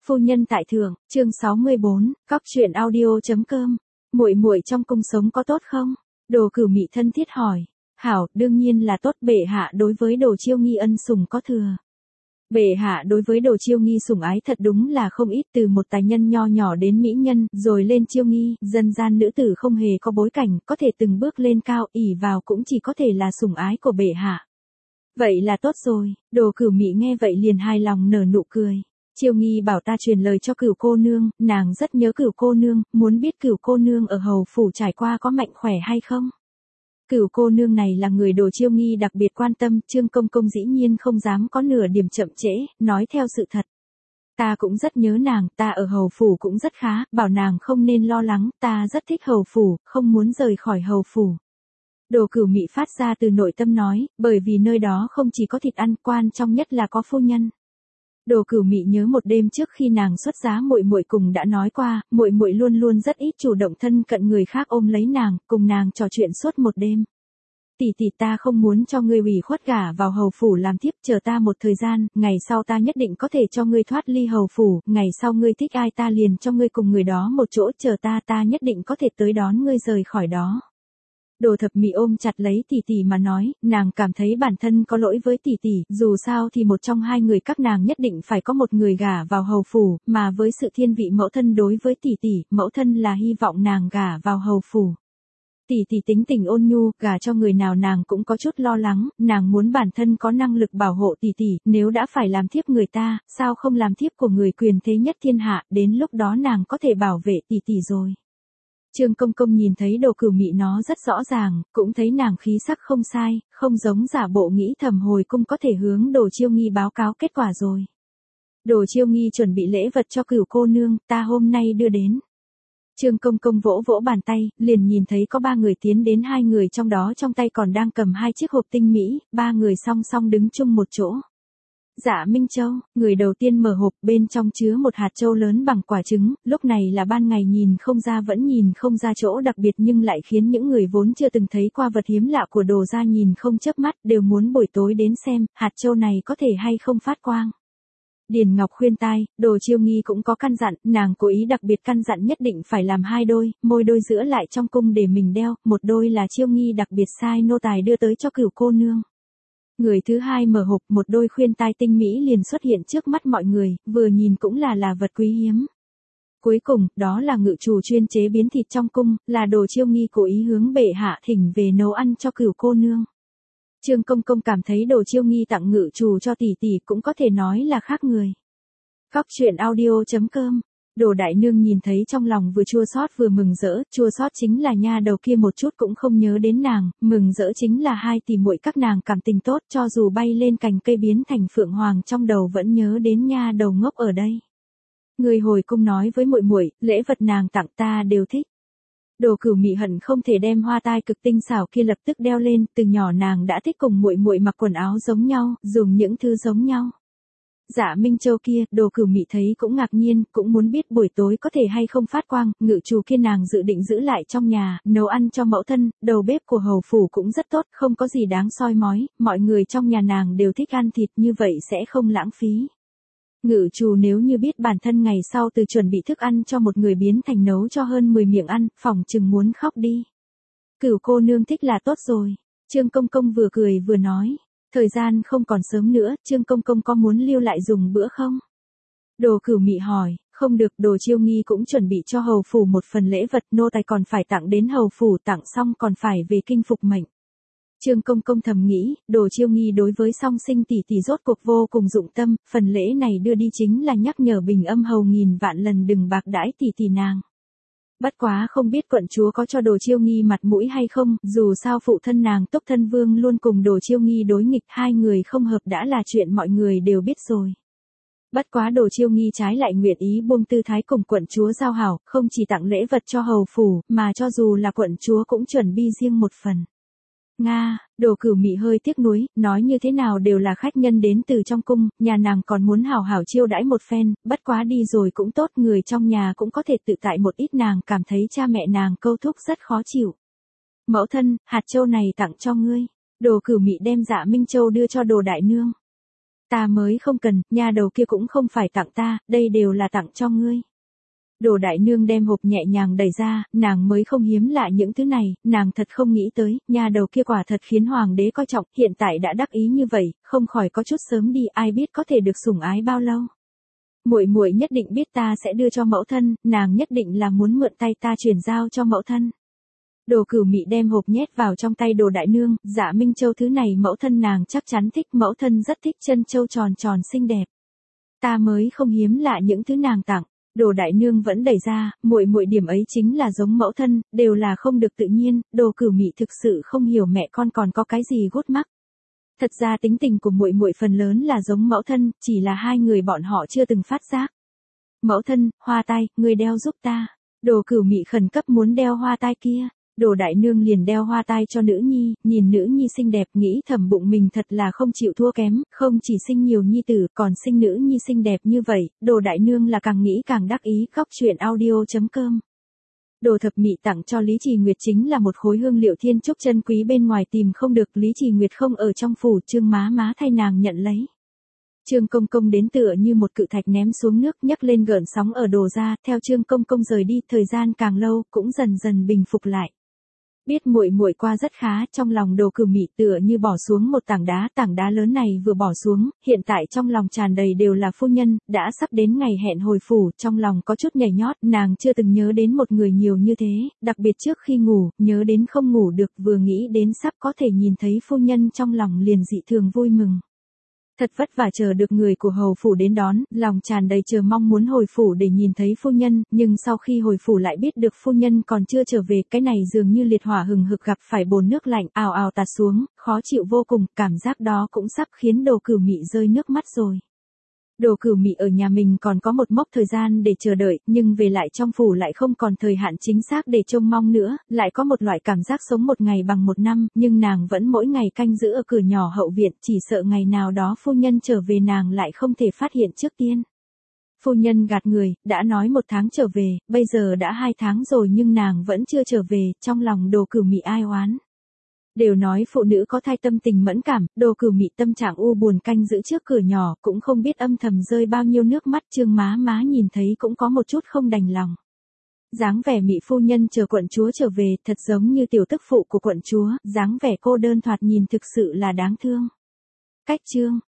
Phu nhân tại thượng, chương 64, cóc truyện audio.com. Muội muội trong cung sống có tốt không? Đồ Cửu Mị thân thiết hỏi. Hảo, đương nhiên là tốt, bệ hạ đối với Đồ Chiêu Nghi ân sủng có thừa. Bệ hạ đối với Đồ Chiêu Nghi sủng ái thật đúng là không ít, từ một tài nhân nho nhỏ đến mỹ nhân, rồi lên Chiêu Nghi, dân gian nữ tử không hề có bối cảnh, có thể từng bước lên cao, ỷ vào cũng chỉ có thể là sủng ái của bệ hạ. Vậy là tốt rồi, Đồ Cửu Mị nghe vậy liền hài lòng nở nụ cười. Chiêu Nghi bảo ta truyền lời cho Cửu cô nương, nàng rất nhớ Cửu cô nương, muốn biết Cửu cô nương ở hầu phủ trải qua có mạnh khỏe hay không. Cửu cô nương này là người Đồ Chiêu Nghi đặc biệt quan tâm, Trương công công dĩ nhiên không dám có nửa điểm chậm trễ, nói theo sự thật. Ta cũng rất nhớ nàng, ta ở hầu phủ cũng rất khá, bảo nàng không nên lo lắng, ta rất thích hầu phủ, không muốn rời khỏi hầu phủ. Đồ Cửu Mị phát ra từ nội tâm nói, bởi vì nơi đó không chỉ có thịt ăn, quan trọng nhất là có phu nhân. Đồ Cửu Mị nhớ một đêm trước khi nàng xuất giá muội muội cùng đã nói qua, muội muội luôn luôn rất ít chủ động thân cận người khác ôm lấy nàng, cùng nàng trò chuyện suốt một đêm. Tỷ tỷ, ta không muốn cho ngươi ủy khuất gả vào hầu phủ làm thiếp, chờ ta một thời gian, ngày sau ta nhất định có thể cho ngươi thoát ly hầu phủ, ngày sau ngươi thích ai ta liền cho ngươi cùng người đó một chỗ, chờ ta nhất định có thể tới đón ngươi rời khỏi đó. Đồ Thập Mị ôm chặt lấy tỷ tỷ mà nói, nàng cảm thấy bản thân có lỗi với tỷ tỷ, dù sao thì một trong hai người các nàng nhất định phải có một người gả vào hầu phủ, mà với sự thiên vị mẫu thân đối với tỷ tỷ, mẫu thân là hy vọng nàng gả vào hầu phủ. Tỷ tỷ tính tình ôn nhu, gả cho người nào nàng cũng có chút lo lắng, nàng muốn bản thân có năng lực bảo hộ tỷ tỷ, nếu đã phải làm thiếp người ta, sao không làm thiếp của người quyền thế nhất thiên hạ, đến lúc đó nàng có thể bảo vệ tỷ tỷ rồi. Trương công công nhìn thấy Đồ Cửu Mị nó rất rõ ràng, cũng thấy nàng khí sắc không sai, không giống giả bộ nghĩ thầm hồi cung có thể hướng Đồ Chiêu Nghi báo cáo kết quả rồi. Đồ Chiêu Nghi chuẩn bị lễ vật cho Cửu cô nương, ta hôm nay đưa đến. Trương công công vỗ vỗ bàn tay, liền nhìn thấy có 3 người tiến đến, 2 người trong đó trong tay còn đang cầm 2 chiếc hộp tinh mỹ, 3 người song song đứng chung một chỗ. Dạ Minh Châu, người đầu tiên mở hộp, bên trong chứa một hạt châu lớn bằng quả trứng, lúc này là ban ngày nhìn không ra vẫn nhìn không ra chỗ đặc biệt, nhưng lại khiến những người vốn chưa từng thấy qua vật hiếm lạ của Đồ gia nhìn không chớp mắt, đều muốn buổi tối đến xem, hạt châu này có thể hay không phát quang. Điền Ngọc khuyên tai, Đồ Chiêu Nghi cũng có căn dặn, nàng cố ý đặc biệt căn dặn nhất định phải làm 2 đôi, môi đôi giữa lại trong cung để mình đeo, một đôi là Chiêu Nghi đặc biệt sai nô tài đưa tới cho Cửu cô nương. Người thứ hai mở hộp, một đôi khuyên tai tinh mỹ liền xuất hiện trước mắt mọi người, vừa nhìn cũng là vật quý hiếm. Cuối cùng, đó là ngự chủ chuyên chế biến thịt trong cung, là Đồ Chiêu Nghi cố ý hướng bệ hạ thỉnh về nấu ăn cho Cửu cô nương. Trương công công cảm thấy Đồ Chiêu Nghi tặng ngự chủ cho tỷ tỷ cũng có thể nói là khác người. Cóc truyện audio.com. Đồ đại nương nhìn thấy trong lòng vừa chua xót vừa mừng rỡ, chua xót chính là nha đầu kia một chút cũng không nhớ đến nàng, mừng rỡ chính là 2 tỷ muội các nàng cảm tình tốt, cho dù bay lên cành cây biến thành phượng hoàng trong đầu vẫn nhớ đến nha đầu ngốc ở đây. Người hồi cung nói với muội muội, lễ vật nàng tặng ta đều thích. Đồ Cửu Mị hận không thể đem hoa tai cực tinh xảo kia lập tức đeo lên, từ nhỏ nàng đã thích cùng muội muội mặc quần áo giống nhau, dùng những thứ giống nhau. Dạ Minh Châu kia, Đồ Cửu Mị thấy cũng ngạc nhiên, cũng muốn biết buổi tối có thể hay không phát quang, ngự chủ kia nàng dự định giữ lại trong nhà, nấu ăn cho mẫu thân, đầu bếp của hầu phủ cũng rất tốt, không có gì đáng soi mói, mọi người trong nhà nàng đều thích ăn thịt, như vậy sẽ không lãng phí. Ngự chủ nếu như biết bản thân ngày sau từ chuẩn bị thức ăn cho một người biến thành nấu cho hơn 10 miệng ăn, phỏng chừng muốn khóc đi. Cửu cô nương thích là tốt rồi. Trương công công vừa cười vừa nói. Thời gian không còn sớm nữa, Trương công công có muốn lưu lại dùng bữa không? Đồ Cửu Mị hỏi, không được, Đồ Chiêu Nghi cũng chuẩn bị cho hầu phủ một phần lễ vật, nô tài còn phải tặng đến hầu phủ, tặng xong còn phải về kinh phục mệnh. Trương công công thầm nghĩ, Đồ Chiêu Nghi đối với song sinh tỷ tỷ rốt cuộc vô cùng dụng tâm, phần lễ này đưa đi chính là nhắc nhở Bình Âm hầu nghìn vạn lần đừng bạc đãi tỷ tỷ nàng. Bất quá không biết quận chúa có cho Đồ Chiêu Nghi mặt mũi hay không, dù sao phụ thân nàng Túc Thân Vương luôn cùng Đồ Chiêu Nghi đối nghịch, 2 người không hợp đã là chuyện mọi người đều biết rồi. Bất quá Đồ Chiêu Nghi trái lại nguyện ý buông tư thái cùng quận chúa giao hảo, không chỉ tặng lễ vật cho hầu phủ, mà cho dù là quận chúa cũng chuẩn bị riêng một phần. Nga, Đồ Cửu Mị hơi tiếc nuối, nói như thế nào đều là khách nhân đến từ trong cung, nhà nàng còn muốn hảo hảo chiêu đãi một phen, bất quá đi rồi cũng tốt, người trong nhà cũng có thể tự tại một ít, nàng cảm thấy cha mẹ nàng câu thúc rất khó chịu. Mẫu thân, hạt châu này tặng cho ngươi. Đồ Cửu Mị đem Dạ Minh Châu đưa cho Đồ đại nương. Ta mới không cần, nha đầu kia cũng không phải tặng ta, đây đều là tặng cho ngươi. Đồ đại nương đem hộp nhẹ nhàng đẩy ra, nàng mới không hiếm lạ những thứ này, nàng thật không nghĩ tới, nha đầu kia quả thật khiến hoàng đế coi trọng, hiện tại đã đắc ý như vậy, không khỏi có chút sớm đi, ai biết có thể được sủng ái bao lâu. Muội muội nhất định biết ta sẽ đưa cho mẫu thân, nàng nhất định là muốn mượn tay ta chuyển giao cho mẫu thân. Đồ Cửu Mị đem hộp nhét vào trong tay Đồ đại nương, Dạ Minh Châu thứ này mẫu thân nàng chắc chắn thích, mẫu thân rất thích chân châu tròn tròn xinh đẹp. Ta mới không hiếm lạ những thứ nàng tặng. Đồ đại nương vẫn đẩy ra, muội muội điểm ấy chính là giống mẫu thân, đều là không được tự nhiên, Đồ Cửu Mị thực sự không hiểu mẹ con còn có cái gì gút mắc. Thật ra tính tình của muội muội phần lớn là giống mẫu thân, chỉ là hai người bọn họ chưa từng phát giác. Mẫu thân, hoa tai, ngươi đeo giúp ta. Đồ Cửu Mị khẩn cấp muốn đeo hoa tai kia. Đồ đại nương liền đeo hoa tai cho nữ nhi, nhìn nữ nhi xinh đẹp nghĩ thầm bụng mình thật là không chịu thua kém, không chỉ sinh nhiều nhi tử, còn sinh nữ nhi xinh đẹp như vậy, đồ đại nương là càng nghĩ càng đắc ý. Khóc chuyện audio.com. Đồ Thập Mị tặng cho Lý Trì Nguyệt chính là một khối hương liệu thiên trúc chân quý bên ngoài tìm không được, Lý Trì Nguyệt không ở trong phủ, Trương má má thay nàng nhận lấy. Trương Công Công đến tựa như một cự thạch ném xuống nước, nhấc lên gợn sóng ở Đồ gia, theo Trương Công Công rời đi, thời gian càng lâu, cũng dần dần bình phục lại. Biết muội muội qua rất khá, trong lòng Đồ Cửu Mị tựa như bỏ xuống một tảng đá lớn này vừa bỏ xuống, hiện tại trong lòng tràn đầy đều là phu nhân, đã sắp đến ngày hẹn hồi phủ, trong lòng có chút nhảy nhót, nàng chưa từng nhớ đến một người nhiều như thế, đặc biệt trước khi ngủ, nhớ đến không ngủ được, vừa nghĩ đến sắp có thể nhìn thấy phu nhân trong lòng liền dị thường vui mừng. Thật vất vả chờ được người của hầu phủ đến đón, lòng tràn đầy chờ mong muốn hồi phủ để nhìn thấy phu nhân, nhưng sau khi hồi phủ lại biết được phu nhân còn chưa trở về, cái này dường như liệt hỏa hừng hực gặp phải bồn nước lạnh, ào ào tạt xuống, khó chịu vô cùng, cảm giác đó cũng sắp khiến Đồ Cửu Mị rơi nước mắt rồi. Đồ Cửu Mị ở nhà mình còn có một mốc thời gian để chờ đợi, nhưng về lại trong phủ lại không còn thời hạn chính xác để trông mong nữa, lại có một loại cảm giác sống một ngày bằng một năm, nhưng nàng vẫn mỗi ngày canh giữ ở cửa nhỏ hậu viện, chỉ sợ ngày nào đó phu nhân trở về nàng lại không thể phát hiện trước tiên. Phu nhân gạt người, đã nói 1 tháng trở về, bây giờ đã 2 tháng rồi nhưng nàng vẫn chưa trở về, trong lòng Đồ Cửu Mị ai oán. Đều nói phụ nữ có thai tâm tình mẫn cảm, Đồ Cửu Mị tâm trạng u buồn canh giữ trước cửa nhỏ, cũng không biết âm thầm rơi bao nhiêu nước mắt, Trương má má nhìn thấy cũng có một chút không đành lòng. Dáng vẻ Mị phu nhân chờ quận chúa trở về, thật giống như tiểu tức phụ của quận chúa, dáng vẻ cô đơn thoạt nhìn thực sự là đáng thương. Cách chương